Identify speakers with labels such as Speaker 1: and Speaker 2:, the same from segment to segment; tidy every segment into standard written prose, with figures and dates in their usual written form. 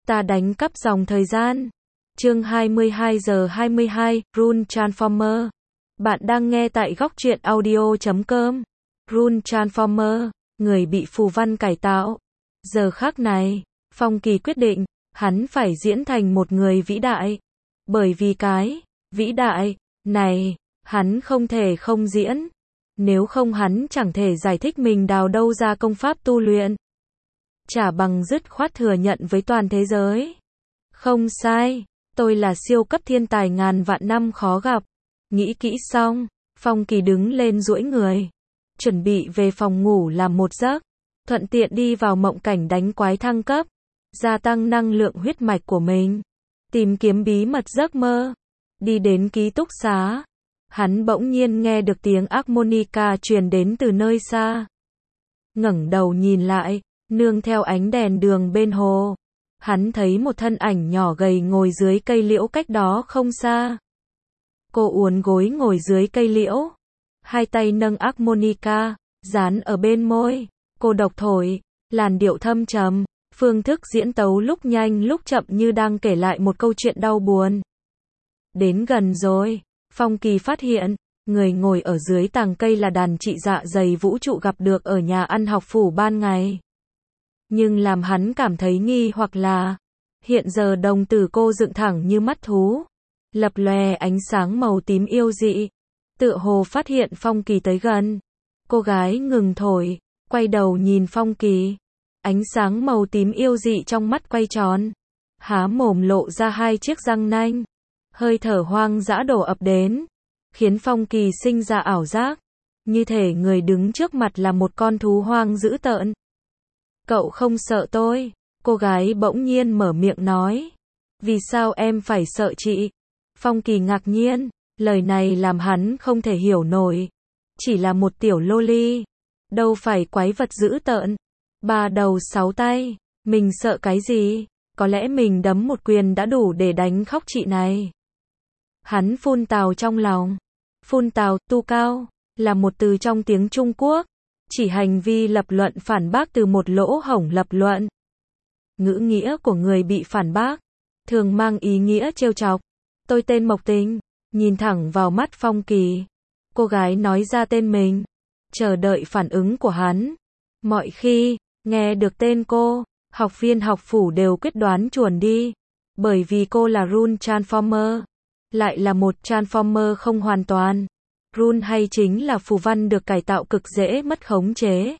Speaker 1: Ta đánh cắp dòng thời gian. Chương 22 giờ 22, Rune Transformer. Bạn đang nghe tại góc truyện audio.com. Rune Transformer, người bị phù văn cải tạo. Giờ khắc này, Phong Kỳ quyết định, hắn phải diễn thành một người vĩ đại. Bởi vì cái vĩ đại này, hắn không thể không diễn. Nếu không hắn chẳng thể giải thích mình đào đâu ra công pháp tu luyện. Chả bằng dứt khoát thừa nhận với toàn thế giới. Không sai, tôi là siêu cấp thiên tài ngàn vạn năm khó gặp. Nghĩ kỹ xong, Phong Kỳ đứng lên duỗi người, chuẩn bị về phòng ngủ làm một giấc, thuận tiện đi vào mộng cảnh đánh quái thăng cấp, gia tăng năng lượng huyết mạch của mình, tìm kiếm bí mật giấc mơ. Đi đến ký túc xá, hắn bỗng nhiên nghe được tiếng harmonica truyền đến từ nơi xa. Ngẩng đầu nhìn lại, nương theo ánh đèn đường bên hồ, hắn thấy một thân ảnh nhỏ gầy ngồi dưới cây liễu cách đó không xa. Cô uốn gối ngồi dưới cây liễu, hai tay nâng harmonica, dán ở bên môi, cô độc thổi, làn điệu thâm trầm, phương thức diễn tấu lúc nhanh lúc chậm như đang kể lại một câu chuyện đau buồn. Đến gần rồi, Phong Kỳ phát hiện, người ngồi ở dưới tàng cây là đàn chị dạ dày vũ trụ gặp được ở nhà ăn học phủ ban ngày. Nhưng làm hắn cảm thấy nghi hoặc là, hiện giờ đồng tử cô dựng thẳng như mắt thú, lập lòe ánh sáng màu tím yêu dị, tựa hồ phát hiện Phong Kỳ tới gần. Cô gái ngừng thổi, quay đầu nhìn Phong Kỳ, ánh sáng màu tím yêu dị trong mắt quay tròn, há mồm lộ ra hai chiếc răng nanh, hơi thở hoang dã đổ ập đến, khiến Phong Kỳ sinh ra ảo giác, như thể người đứng trước mặt là một con thú hoang dữ tợn. Cậu không sợ tôi? Cô gái bỗng nhiên mở miệng nói. Vì sao em phải sợ chị? Phong Kỳ ngạc nhiên, lời này làm hắn không thể hiểu nổi. Chỉ là một tiểu loli, đâu phải quái vật dữ tợn, ba đầu sáu tay, mình sợ cái gì? Có lẽ mình đấm một quyền đã đủ để đánh khóc chị này. Hắn phun tào trong lòng. Phun tào, tu cao, là một từ trong tiếng Trung Quốc, chỉ hành vi lập luận phản bác từ một lỗ hổng lập luận. Ngữ nghĩa của người bị phản bác thường mang ý nghĩa trêu chọc. Tôi tên Mộc Tình. Nhìn thẳng vào mắt Phong Kỳ, cô gái nói ra tên mình, chờ đợi phản ứng của hắn. Mọi khi nghe được tên cô, học viên học phủ đều quyết đoán chuồn đi, bởi vì cô là Rune Transformer, lại là một Transformer không hoàn toàn. Rune hay chính là phù văn được cải tạo cực dễ mất khống chế.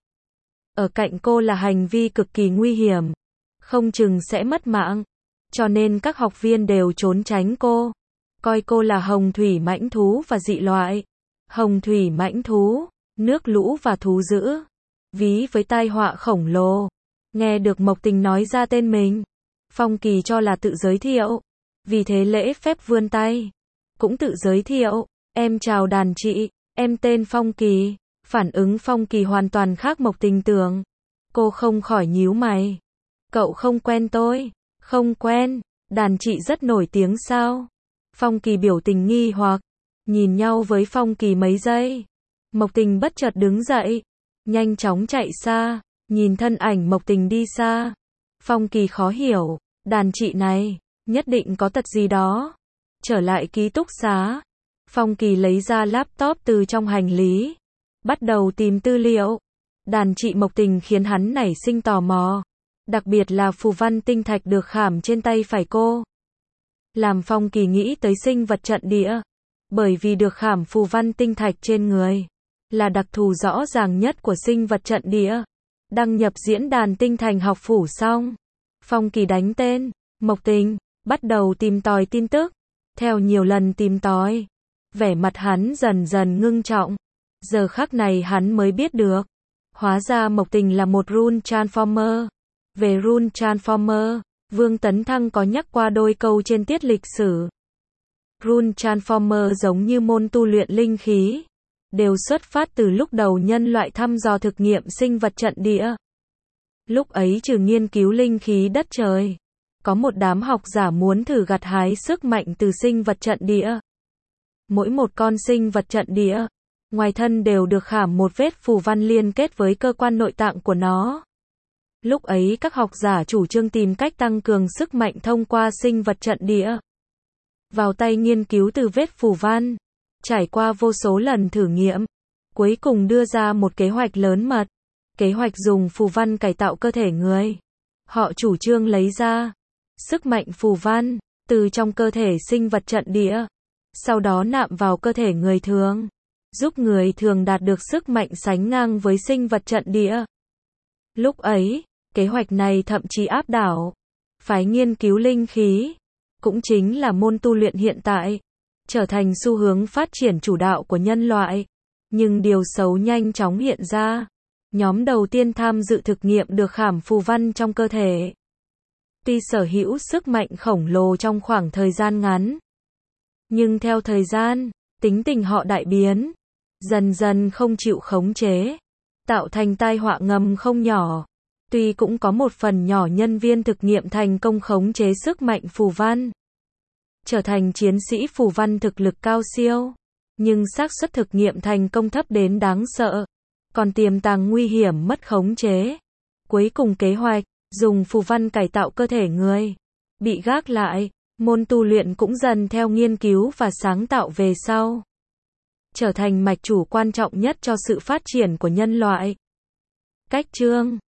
Speaker 1: Ở cạnh cô là hành vi cực kỳ nguy hiểm, không chừng sẽ mất mạng, cho nên các học viên đều trốn tránh cô, coi cô là hồng thủy mãnh thú và dị loại. Hồng thủy mãnh thú, nước lũ và thú dữ, ví với tai họa khổng lồ. Nghe được Mộc Tình nói ra tên mình, Phong Kỳ cho là tự giới thiệu, vì thế lễ phép vươn tay, cũng tự giới thiệu. Em chào đàn chị, em tên Phong Kỳ. Phản ứng Phong Kỳ hoàn toàn khác Mộc Tình tưởng. Cô không khỏi nhíu mày. Cậu không quen tôi? Không quen, đàn chị rất nổi tiếng sao? Phong Kỳ biểu tình nghi hoặc, nhìn nhau với Phong Kỳ mấy giây. Mộc Tình bất chợt đứng dậy, nhanh chóng chạy xa, nhìn thân ảnh Mộc Tình đi xa. Phong Kỳ khó hiểu, đàn chị này, nhất định có tật gì đó. Trở lại ký túc xá, Phong Kỳ lấy ra laptop từ trong hành lý, bắt đầu tìm tư liệu. Đàn chị Mộc Tình khiến hắn nảy sinh tò mò, đặc biệt là phù văn tinh thạch được khảm trên tay phải cô. Làm Phong Kỳ nghĩ tới sinh vật trận địa, bởi vì được khảm phù văn tinh thạch trên người, là đặc thù rõ ràng nhất của sinh vật trận địa. Đăng nhập diễn đàn tinh thành học phủ xong, Phong Kỳ đánh tên Mộc Tình, bắt đầu tìm tòi tin tức. Theo nhiều lần tìm tòi, vẻ mặt hắn dần dần ngưng trọng. Giờ khắc này hắn mới biết được, hóa ra Mộc Tình là một Rune Transformer. Về Rune Transformer, Vương Tấn Thăng có nhắc qua đôi câu trên tiết lịch sử. Rune Transformer giống như môn tu luyện linh khí, đều xuất phát từ lúc đầu nhân loại thăm dò thực nghiệm sinh vật trận địa. Lúc ấy trừ nghiên cứu linh khí đất trời, có một đám học giả muốn thử gặt hái sức mạnh từ sinh vật trận địa. Mỗi một con sinh vật trận địa, ngoài thân đều được khảm một vết phù văn liên kết với cơ quan nội tạng của nó. Lúc ấy các học giả chủ trương tìm cách tăng cường sức mạnh thông qua sinh vật trận địa. Vào tay nghiên cứu từ vết phù văn, trải qua vô số lần thử nghiệm, cuối cùng đưa ra một kế hoạch lớn mật. Kế hoạch dùng phù văn cải tạo cơ thể người. Họ chủ trương lấy ra sức mạnh phù văn từ trong cơ thể sinh vật trận địa, sau đó nạm vào cơ thể người thường, giúp người thường đạt được sức mạnh sánh ngang với sinh vật trận địa. Lúc ấy, kế hoạch này thậm chí áp đảo phái nghiên cứu linh khí, cũng chính là môn tu luyện hiện tại, trở thành xu hướng phát triển chủ đạo của nhân loại. Nhưng điều xấu nhanh chóng hiện ra. Nhóm đầu tiên tham dự thực nghiệm được khảm phù văn trong cơ thể. Tuy sở hữu sức mạnh khổng lồ trong khoảng thời gian ngắn, nhưng theo thời gian, tính tình họ đại biến, dần dần không chịu khống chế, tạo thành tai họa ngầm không nhỏ. Tuy cũng có một phần nhỏ nhân viên thực nghiệm thành công khống chế sức mạnh phù văn, trở thành chiến sĩ phù văn thực lực cao siêu, nhưng xác suất thực nghiệm thành công thấp đến đáng sợ, còn tiềm tàng nguy hiểm mất khống chế. Cuối cùng kế hoạch dùng phù văn cải tạo cơ thể người bị gác lại, môn tu luyện cũng dần theo nghiên cứu và sáng tạo về sau, trở thành mạch chủ quan trọng nhất cho sự phát triển của nhân loại. Cách chương